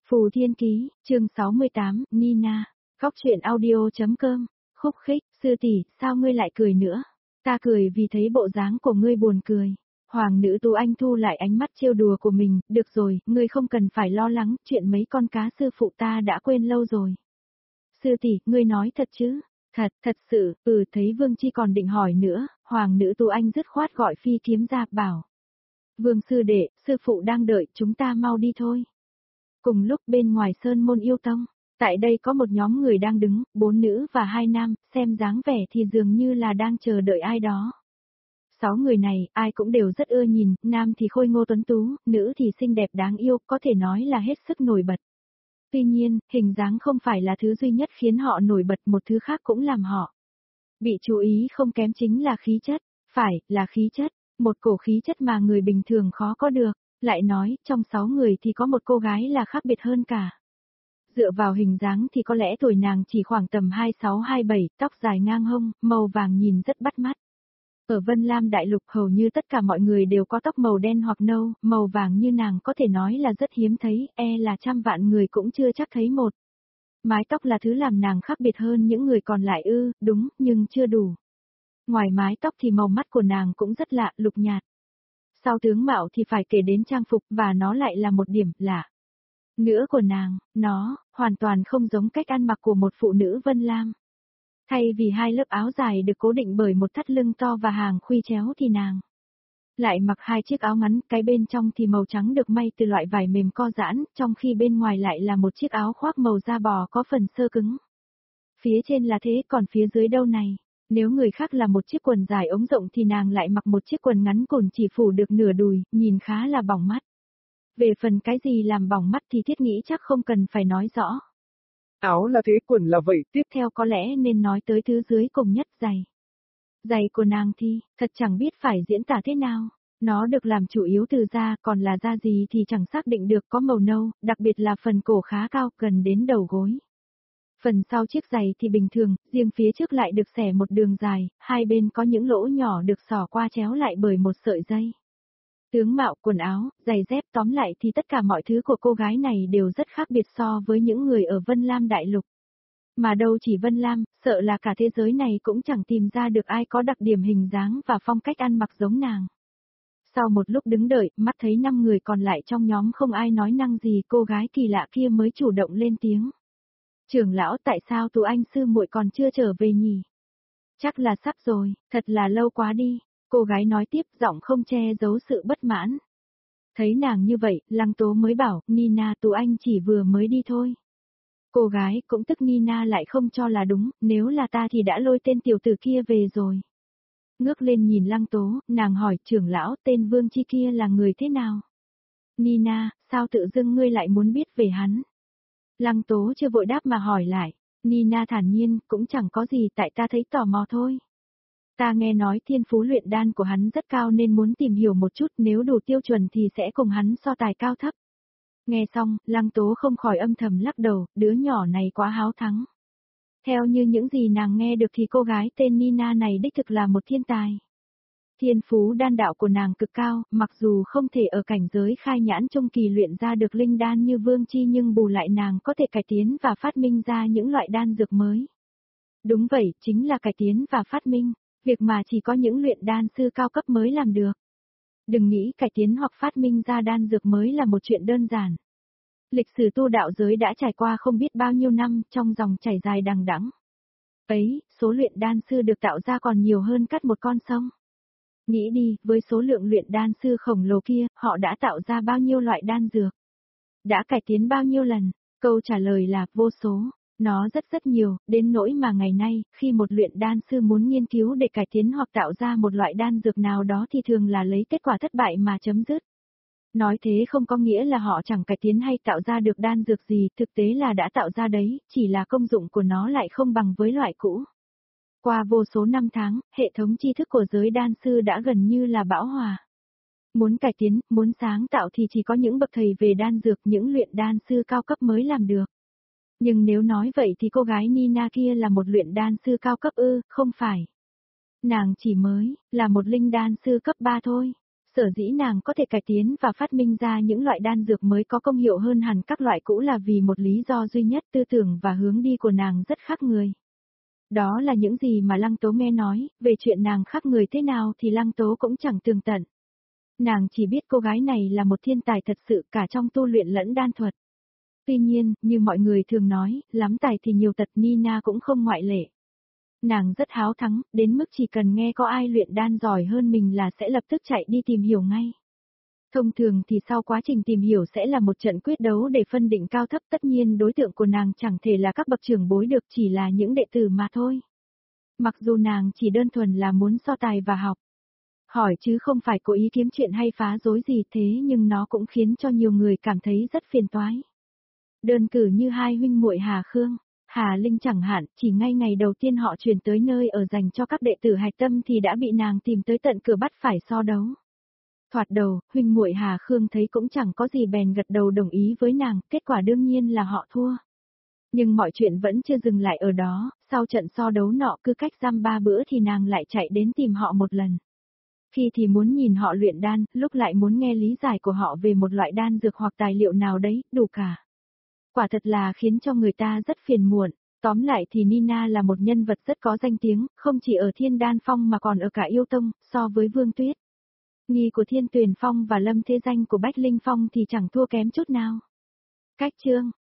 Phù Thiên Ký, chương 68, Nina, Góc truyện audio.com, Khúc Khích, sư tỷ, sao ngươi lại cười nữa? Ta cười vì thấy bộ dáng của ngươi buồn cười. Hoàng nữ Tú Anh thu lại ánh mắt trêu đùa của mình, được rồi, ngươi không cần phải lo lắng, chuyện mấy con cá sư phụ ta đã quên lâu rồi. Sư tỷ, ngươi nói thật chứ? Thật sự, thấy Vương Chi còn định hỏi nữa, Hoàng nữ Tú Anh dứt khoát gọi phi kiếm ra, bảo. Vương sư đệ, sư phụ đang đợi, chúng ta mau đi thôi. Cùng lúc bên ngoài Sơn Môn Yêu Tông, tại đây có một nhóm người đang đứng, 4 nữ và 2 nam, xem dáng vẻ thì dường như là đang chờ đợi ai đó. 6 người này, ai cũng đều rất ưa nhìn, nam thì khôi ngô tuấn tú, nữ thì xinh đẹp đáng yêu, có thể nói là hết sức nổi bật. Tuy nhiên, hình dáng không phải là thứ duy nhất khiến họ nổi bật, một thứ khác cũng làm họ bị chú ý không kém chính là khí chất, phải, là khí chất, một cổ khí chất mà người bình thường khó có được. Lại nói, trong 6 người thì có một cô gái là khác biệt hơn cả. Dựa vào hình dáng thì có lẽ tuổi nàng chỉ khoảng tầm 26-27, tóc dài ngang hông, màu vàng nhìn rất bắt mắt. Ở Vân Lam Đại Lục hầu như tất cả mọi người đều có tóc màu đen hoặc nâu, màu vàng như nàng có thể nói là rất hiếm thấy, là trăm vạn người cũng chưa chắc thấy một. Mái tóc là thứ làm nàng khác biệt hơn những người còn lại đúng, nhưng chưa đủ. Ngoài mái tóc thì màu mắt của nàng cũng rất lạ, lục nhạt. Sau tướng mạo thì phải kể đến trang phục và nó lại là một điểm lạ. Nữa của nàng, nó hoàn toàn không giống cách ăn mặc của một phụ nữ Vân Lam. Thay vì 2 lớp áo dài được cố định bởi một thắt lưng to và hàng khuy chéo thì nàng lại mặc 2 chiếc áo ngắn, cái bên trong thì màu trắng được may từ loại vải mềm co giãn, trong khi bên ngoài lại là một chiếc áo khoác màu da bò có phần xơ cứng. Phía trên là thế, còn phía dưới đâu này? Nếu người khác là một chiếc quần dài ống rộng thì nàng lại mặc một chiếc quần ngắn cồn chỉ phủ được nửa đùi, nhìn khá là bỏng mắt. Về phần cái gì làm bỏng mắt thì thiết nghĩ chắc không cần phải nói rõ. Áo là thế, quần là vậy, Tiếp theo có lẽ nên nói tới thứ dưới cùng nhất, giày. Giày của nàng thì, thật chẳng biết phải diễn tả thế nào. Nó được làm chủ yếu từ da, còn là da gì thì chẳng xác định được, có màu nâu, đặc biệt là phần cổ khá cao, gần đến đầu gối. Phần sau chiếc giày thì bình thường, riêng phía trước lại được xẻ một đường dài, hai bên có những lỗ nhỏ được xỏ qua chéo lại bởi một sợi dây. Tướng mạo, quần áo, giày dép, tóm lại thì tất cả mọi thứ của cô gái này đều rất khác biệt so với những người ở Vân Lam Đại Lục. Mà đâu chỉ Vân Lam, sợ là cả thế giới này cũng chẳng tìm ra được ai có đặc điểm hình dáng và phong cách ăn mặc giống nàng. Sau một lúc đứng đợi, mắt thấy 5 người còn lại trong nhóm không ai nói năng gì, cô gái kỳ lạ kia mới chủ động lên tiếng. Trưởng lão, tại sao Tú Anh sư muội còn chưa trở về nhỉ? Chắc là sắp rồi, thật là lâu quá đi. Cô gái nói tiếp, giọng không che giấu sự bất mãn. Thấy nàng như vậy, Lăng Tố mới bảo, Nina, Tú Anh chỉ vừa mới đi thôi. Cô gái cũng tức Nina lại không cho là đúng, nếu là ta thì đã lôi tên tiểu tử kia về rồi. Ngước lên nhìn Lăng Tố, nàng hỏi, trưởng lão, tên Vương Chi kia là người thế nào? Nina, sao tự dưng ngươi lại muốn biết về hắn? Lăng Tố chưa vội đáp mà hỏi lại. Nina thản nhiên, cũng chẳng có gì, tại ta thấy tò mò thôi. Ta nghe nói thiên phú luyện đan của hắn rất cao nên muốn tìm hiểu một chút, nếu đủ tiêu chuẩn thì sẽ cùng hắn so tài cao thấp. Nghe xong, Lăng Tố không khỏi âm thầm lắc đầu, đứa nhỏ này quá háo thắng. Theo như những gì nàng nghe được thì cô gái tên Nina này đích thực là một thiên tài. Thiên phú đan đạo của nàng cực cao, mặc dù không thể ở cảnh giới khai nhãn trung kỳ luyện ra được linh đan như Vương Chi nhưng bù lại nàng có thể cải tiến và phát minh ra những loại đan dược mới. Đúng vậy, chính là cải tiến và phát minh, việc mà chỉ có những luyện đan sư cao cấp mới làm được. Đừng nghĩ cải tiến hoặc phát minh ra đan dược mới là một chuyện đơn giản. Lịch sử tu đạo giới đã trải qua không biết bao nhiêu năm trong dòng chảy dài đằng đẵng. Ấy, số luyện đan sư được tạo ra còn nhiều hơn cắt một con sông. Nghĩ đi, với số lượng luyện đan sư khổng lồ kia, họ đã tạo ra bao nhiêu loại đan dược? Đã cải tiến bao nhiêu lần? Câu trả lời là vô số. Nó rất nhiều, đến nỗi mà ngày nay, khi một luyện đan sư muốn nghiên cứu để cải tiến hoặc tạo ra một loại đan dược nào đó thì thường là lấy kết quả thất bại mà chấm dứt. Nói thế không có nghĩa là họ chẳng cải tiến hay tạo ra được đan dược gì, thực tế là đã tạo ra đấy, chỉ là công dụng của nó lại không bằng với loại cũ. Qua vô số năm tháng, hệ thống tri thức của giới đan sư đã gần như là bão hòa. Muốn cải tiến, muốn sáng tạo thì chỉ có những bậc thầy về đan dược, những luyện đan sư cao cấp mới làm được. Nhưng nếu nói vậy thì cô gái Nina kia là một luyện đan sư cao cấp không phải. Nàng chỉ mới là một linh đan sư cấp 3 thôi. Sở dĩ nàng có thể cải tiến và phát minh ra những loại đan dược mới có công hiệu hơn hẳn các loại cũ là vì một lý do duy nhất, tư tưởng và hướng đi của nàng rất khác người. Đó là những gì mà Lăng Tố nghe nói, về chuyện nàng khác người thế nào thì Lăng Tố cũng chẳng tường tận. Nàng chỉ biết cô gái này là một thiên tài thật sự cả trong tu luyện lẫn đan thuật. Tuy nhiên, như mọi người thường nói, lắm tài thì nhiều tật, Nina cũng không ngoại lệ. Nàng rất háo thắng, đến mức chỉ cần nghe có ai luyện đan giỏi hơn mình là sẽ lập tức chạy đi tìm hiểu ngay. Thông thường thì sau quá trình tìm hiểu sẽ là một trận quyết đấu để phân định cao thấp, tất nhiên đối tượng của nàng chẳng thể là các bậc trưởng bối được, chỉ là những đệ tử mà thôi. Mặc dù nàng chỉ đơn thuần là muốn so tài và học. Hỏi chứ không phải cố ý kiếm chuyện hay phá rối gì, thế nhưng nó cũng khiến cho nhiều người cảm thấy rất phiền toái. Đơn cử như hai huynh muội Hà Khương, Hà Linh chẳng hạn, chỉ ngay ngày đầu tiên họ chuyển tới nơi ở dành cho các đệ tử hạch tâm thì đã bị nàng tìm tới tận cửa bắt phải so đấu. Thoạt đầu, huynh muội Hà Khương thấy cũng chẳng có gì bèn gật đầu đồng ý với nàng, kết quả đương nhiên là họ thua. Nhưng mọi chuyện vẫn chưa dừng lại ở đó, sau trận so đấu nọ cứ cách giam 3 bữa thì nàng lại chạy đến tìm họ một lần. Khi thì muốn nhìn họ luyện đan, lúc lại muốn nghe lý giải của họ về một loại đan dược hoặc tài liệu nào đấy, đủ cả. Quả thật là khiến cho người ta rất phiền muộn. Tóm lại thì Nina là một nhân vật rất có danh tiếng, không chỉ ở Thiên Đan Phong mà còn ở cả Yêu Tông, so với Vương Tuyết. Nghi của Thiên Tuyền Phong và Lâm Thế Danh của Bách Linh Phong thì chẳng thua kém chút nào. Cách chương